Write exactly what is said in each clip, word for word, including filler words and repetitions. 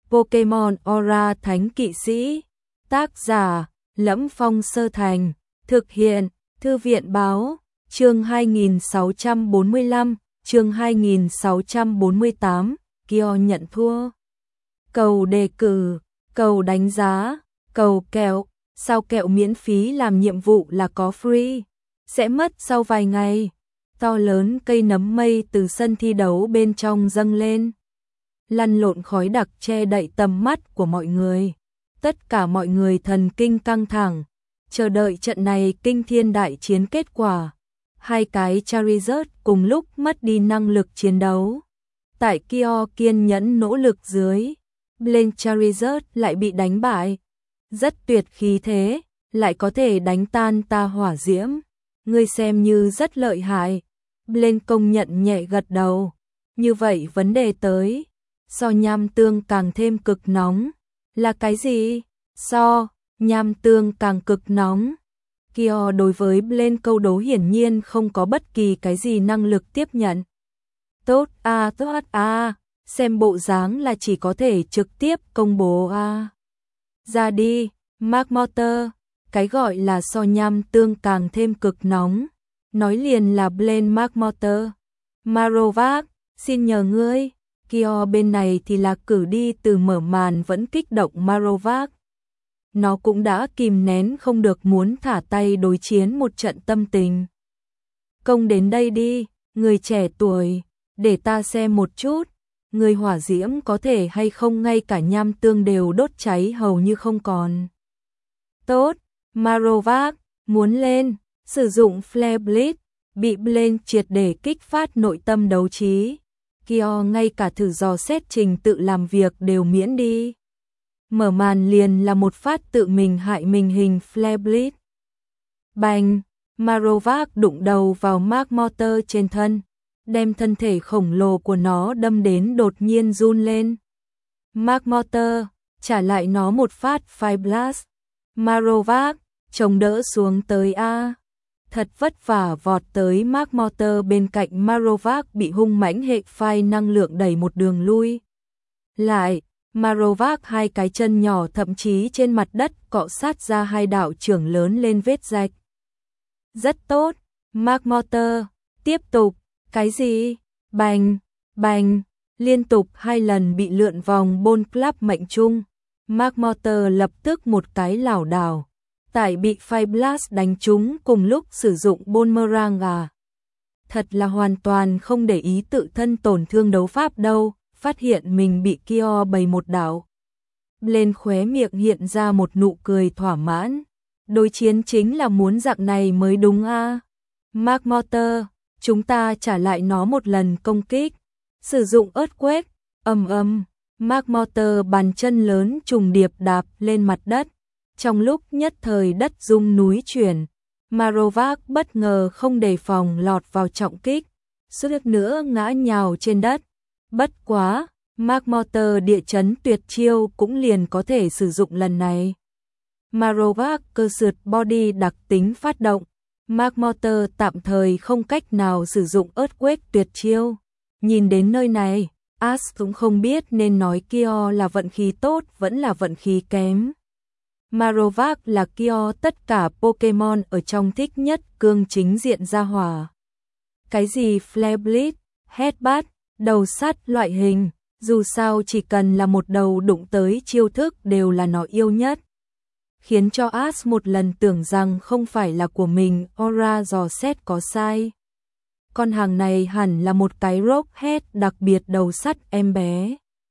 Pokemon Aura Thánh Kỵ Sĩ. Tác giả: Lẫm Phong Sơ Thành. Thực hiện: Thư viện báo. Chương hai nghìn sáu trăm bốn mươi lăm, chương hai nghìn sáu trăm bốn mươi tám, Kyo nhận thua. Cầu đề cử, cầu đánh giá, cầu kẹo, sao kẹo miễn phí làm nhiệm vụ là có free, sẽ mất sau vài ngày. To lớn cây nấm mây từ sân thi đấu bên trong dâng lên, lăn lộn khói đặc che đậy tầm mắt của mọi người. Tất cả mọi người thần kinh căng thẳng, chờ đợi trận này kinh thiên đại chiến kết quả. Hai cái Charizard cùng lúc mất đi năng lực chiến đấu. Tại Kyo kiên nhẫn nỗ lực dưới, Blaine Charizard lại bị đánh bại. Rất tuyệt khí thế, lại có thể đánh tan ta hỏa diễm. Ngươi xem như rất lợi hại. Blaine công nhận nhẹ gật đầu. Như vậy vấn đề tới, so nham tương càng thêm cực nóng. Là cái gì? So, nham tương càng cực nóng. Kyo đối với Blaine câu đố hiển nhiên không có bất kỳ cái gì năng lực tiếp nhận. Tốt a tốt a, xem bộ dáng là chỉ có thể trực tiếp công bố a. Ra đi, Mark Motor, cái gọi là so nham tương càng thêm cực nóng. Nói liền là Blaine Mark Motor. Marovac, xin nhờ ngươi. Kyo bên này thì là cử đi từ mở màn vẫn kích động Marovac. Nó cũng đã kìm nén không được muốn thả tay đối chiến một trận tâm tình. Công đến đây đi, người trẻ tuổi, để ta xem một chút, người hỏa diễm có thể hay không ngay cả nham tương đều đốt cháy hầu như không còn. Tốt, Marovac, muốn lên, sử dụng Flare Blitz, bị Blaine triệt để kích phát nội tâm đấu trí. Kyo ngay cả thử dò xét trình tự làm việc đều miễn đi. Mở màn liền là một phát tự mình hại mình hình Flare Blitz. Bành, Marovac đụng đầu vào Mark Motor trên thân, đem thân thể khổng lồ của nó đâm đến đột nhiên run lên. Mark Motor, trả lại nó một phát Fire Blast. Marovac, chống đỡ xuống tới A. Thật vất vả vọt tới Mark Motor bên cạnh Marovac bị hung mãnh hệ Fire năng lượng đẩy một đường lui. Lại, Marovac hai cái chân nhỏ thậm chí trên mặt đất cọ sát ra hai đạo trưởng lớn lên vết rạch. Rất tốt, Mark Motor, tiếp tục, cái gì? Bành, bành, liên tục hai lần bị lượn vòng Bone Club mệnh trung. Mark Motor lập tức một cái lảo đảo. Tại bị Fire Blast đánh trúng cùng lúc sử dụng Boomerang à. Thật là hoàn toàn không để ý tự thân tổn thương đấu pháp đâu. Phát hiện mình bị Kyo bày một đảo. Blaine khóe miệng hiện ra một nụ cười thỏa mãn. Đối chiến chính là muốn dạng này mới đúng a. À. Mark Motor, chúng ta trả lại nó một lần công kích. Sử dụng Earthquake, ầm ầm, Mark Motor bàn chân lớn trùng điệp đạp lên mặt đất. Trong lúc nhất thời đất rung núi chuyển, Marovac bất ngờ không đề phòng lọt vào trọng kích, suýt nữa ngã nhào trên đất. Bất quá, Mark Motor địa chấn tuyệt chiêu cũng liền có thể sử dụng lần này. Marovac cơ sượt body đặc tính phát động, Mark Motor tạm thời không cách nào sử dụng Earthquake tuyệt chiêu. Nhìn đến nơi này, Ash cũng không biết nên nói Kyo là vận khí tốt vẫn là vận khí kém. Marovac là Kyo tất cả Pokemon ở trong thích nhất cương chính diện ra hỏa. Cái gì Flare Blitz, Headbutt, đầu sắt loại hình, dù sao chỉ cần là một đầu đụng tới chiêu thức đều là nó yêu nhất. Khiến cho Ash một lần tưởng rằng không phải là của mình, Aura dò xét có sai. Con hàng này hẳn là một cái Rockhead đặc biệt đầu sắt em bé.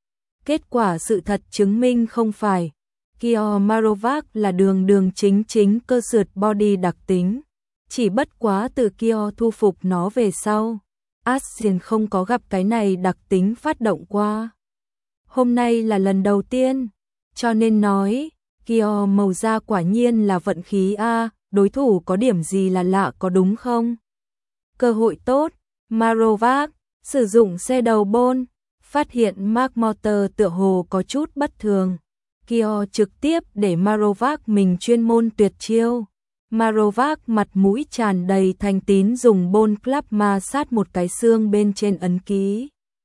Kết quả sự thật chứng minh không phải. Kyo Marovac là đường đường chính chính cơ sượt body đặc tính. Chỉ bất quá từ Kyo thu phục nó về sau, Asien không có gặp cái này đặc tính phát động qua. Hôm nay là lần đầu tiên, cho nên nói, Kyo màu da quả nhiên là vận khí a, đối thủ có điểm gì là lạ có đúng không? Cơ hội tốt, Marovac, sử dụng xe đầu bôn, phát hiện Mark Motor tựa hồ có chút bất thường. Kyo trực tiếp để Marovac mình chuyên môn tuyệt chiêu. Marovac mặt mũi tràn đầy thành tín dùng Bone Club ma sát một cái xương bên trên ấn ký.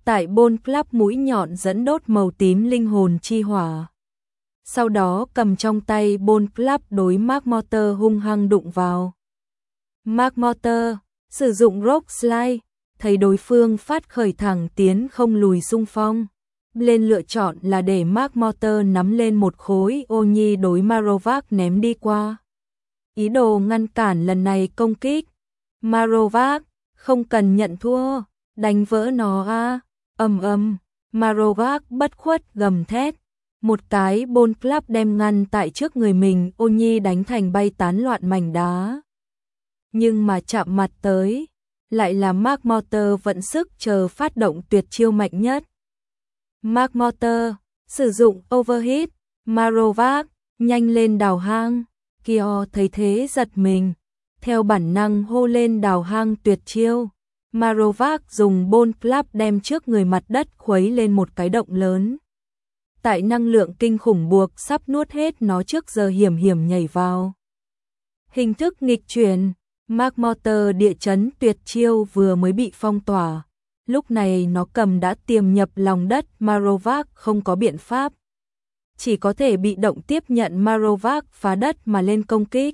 tại Ball Club mũi nhọn dẫn đốt màu tím linh hồn chi hỏa. Sau đó cầm trong tay Ball Club đối Mark Motor hung hăng đụng vào. Mark Motor sử dụng Rock Slide, thấy đối phương phát khởi thẳng tiến không lùi xung phong. Lên lựa chọn là để Mark Motor nắm lên một khối ô nhi đối Marovac ném đi qua. Ý đồ ngăn cản lần này công kích. Marovac, không cần nhận thua, đánh vỡ nó a. Ầm ầm, Marovac bất khuất gầm thét. Một cái Ball Club đem ngăn tại trước người mình, ô nhi đánh thành bay tán loạn mảnh đá. Nhưng mà chạm mặt tới, lại là Mark Motor vận sức chờ phát động tuyệt chiêu mạnh nhất. Mark Motor sử dụng overhit, Marovac nhanh lên đào hang. Kyo thấy thế giật mình, theo bản năng hô lên đào hang tuyệt chiêu. Marovac dùng Ball Club đem trước người mặt đất khuấy lên một cái động lớn. Tại năng lượng kinh khủng buộc sắp nuốt hết nó trước giờ hiểm hiểm nhảy vào. Hình thức nghịch chuyển, Mark Motor địa chấn tuyệt chiêu vừa mới bị phong tỏa. Lúc này nó cầm đã tiềm nhập lòng đất, Marovac không có biện pháp. Chỉ có thể bị động tiếp nhận Marovac phá đất mà lên công kích.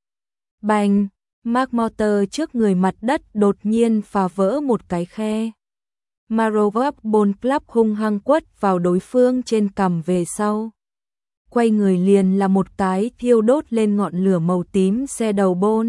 Bành, Mark Motor trước người mặt đất đột nhiên phá vỡ một cái khe. Marovac Ball Club hung hăng quất vào đối phương trên cằm về sau. Quay người liền là một cái thiêu đốt lên ngọn lửa màu tím xe đầu Ball.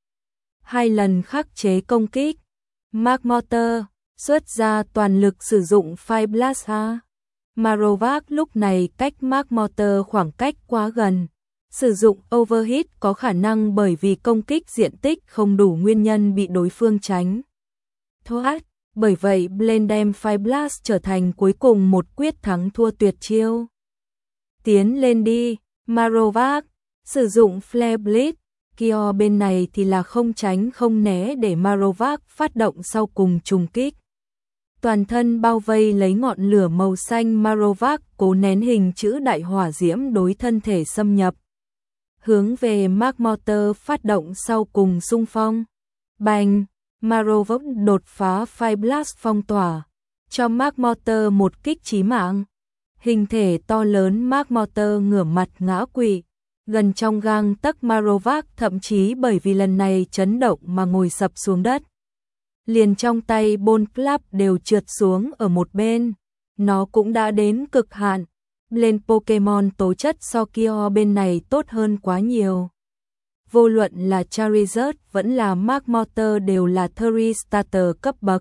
Hai lần khắc chế công kích, Mark Motor xuất ra toàn lực sử dụng Fire Blast. Marovac lúc này cách Mark Motor khoảng cách quá gần. Sử dụng overhit có khả năng bởi vì công kích diện tích không đủ nguyên nhân bị đối phương tránh thoát. Bởi vậy Blaine đem Fire Blast trở thành cuối cùng một quyết thắng thua tuyệt chiêu. Tiến lên đi, Marovac sử dụng Flare Blitz. Kyo bên này thì là không tránh không né để Marovac phát động sau cùng trùng kích. Toàn thân bao vây lấy ngọn lửa màu xanh, Marovac cố nén hình chữ đại hỏa diễm đối thân thể xâm nhập. Hướng về Mark Motor phát động sau cùng xung phong. Bành, Marovac đột phá Fire Blast phong tỏa, cho Mark Motor một kích chí mạng. Hình thể to lớn Mark Motor ngửa mặt ngã quỵ. Gần trong gang tấc, Marovac thậm chí bởi vì lần này chấn động mà ngồi sập xuống đất. Liền trong tay Ball Club đều trượt xuống ở một bên. Nó cũng đã đến cực hạn. Lên Pokemon tố chất so Kyo bên này tốt hơn quá nhiều. Vô luận là Charizard vẫn là Mark Motor đều là Third Starter cấp bậc.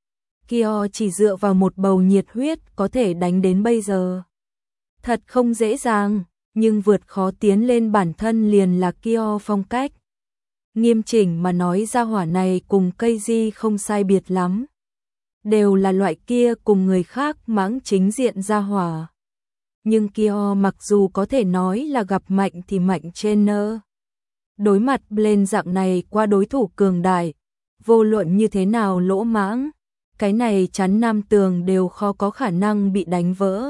Kyo chỉ dựa vào một bầu nhiệt huyết có thể đánh đến bây giờ. Thật không dễ dàng, nhưng vượt khó tiến lên bản thân liền là Kyo phong cách. Nghiêm chỉnh mà nói, gia hỏa này cùng Keiji không sai biệt lắm. Đều là loại kia cùng người khác mãng chính diện gia hỏa. Nhưng Kyo mặc dù có thể nói là gặp mạnh thì mạnh trên nơ. Đối mặt Blaine dạng này qua đối thủ cường đại, vô luận như thế nào lỗ mãng, cái này chắn nam tường đều khó có khả năng bị đánh vỡ.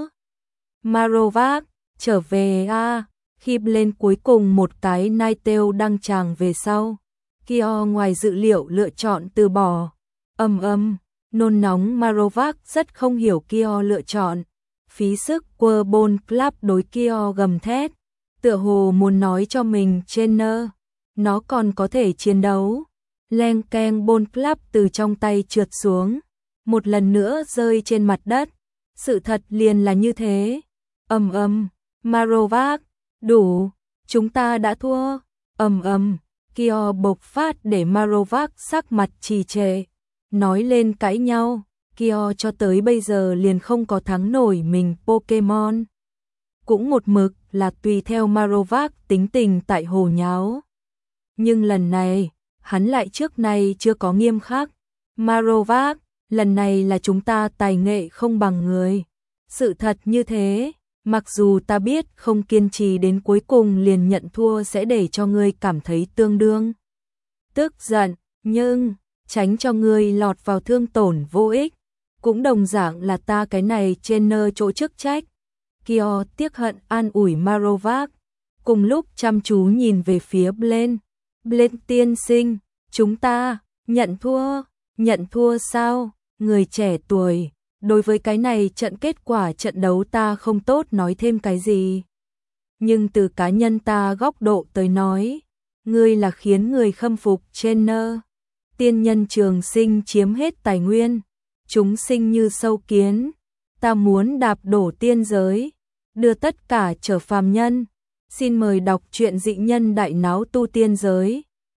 Marovac, trở về a. À, khi Blaine cuối cùng một cái Ninetale đăng tràng về sau, Kyo ngoài dự liệu lựa chọn từ bỏ. Âm âm, nôn nóng Marovac rất không hiểu Kyo lựa chọn. Phí sức quơ Ball Club đối Kyo gầm thét, tựa hồ muốn nói cho mình trainer, nó còn có thể chiến đấu. Leng keng, Ball Club từ trong tay trượt xuống, một lần nữa rơi trên mặt đất. Sự thật liền là như thế. Ầm ầm, Marovac, đủ, chúng ta đã thua. Ầm ầm, Kyo bộc phát để Marovac sắc mặt trì trệ, nói lên cãi nhau. Kyo cho tới bây giờ liền không có thắng nổi mình Pokemon. Cũng một mực là tùy theo Marovac tính tình tại hồ nháo. Nhưng lần này, hắn lại trước nay chưa có nghiêm khắc. Marovac, lần này là chúng ta tài nghệ không bằng người. Sự thật như thế, mặc dù ta biết không kiên trì đến cuối cùng liền nhận thua sẽ để cho ngươi cảm thấy tương đương tức giận, nhưng tránh cho ngươi lọt vào thương tổn vô ích. Cũng đồng dạng là ta cái này trên nơ chỗ chức trách. Kyo tiếc hận an ủi Marovac, cùng lúc chăm chú nhìn về phía Blaine. Blaine tiên sinh, chúng ta nhận thua, nhận thua sao? Người trẻ tuổi, Đối với cái này trận kết quả trận đấu ta không tốt nói thêm cái gì. Nhưng từ cá nhân ta góc độ tới nói, ngươi là khiến người khâm phục trainer. Tiên nhân trường sinh chiếm hết tài nguyên, chúng sinh như sâu kiến, ta muốn đạp đổ tiên giới, đưa tất cả trở phàm nhân. Xin mời đọc truyện Dị Nhân Đại Náo Tu Tiên Giới.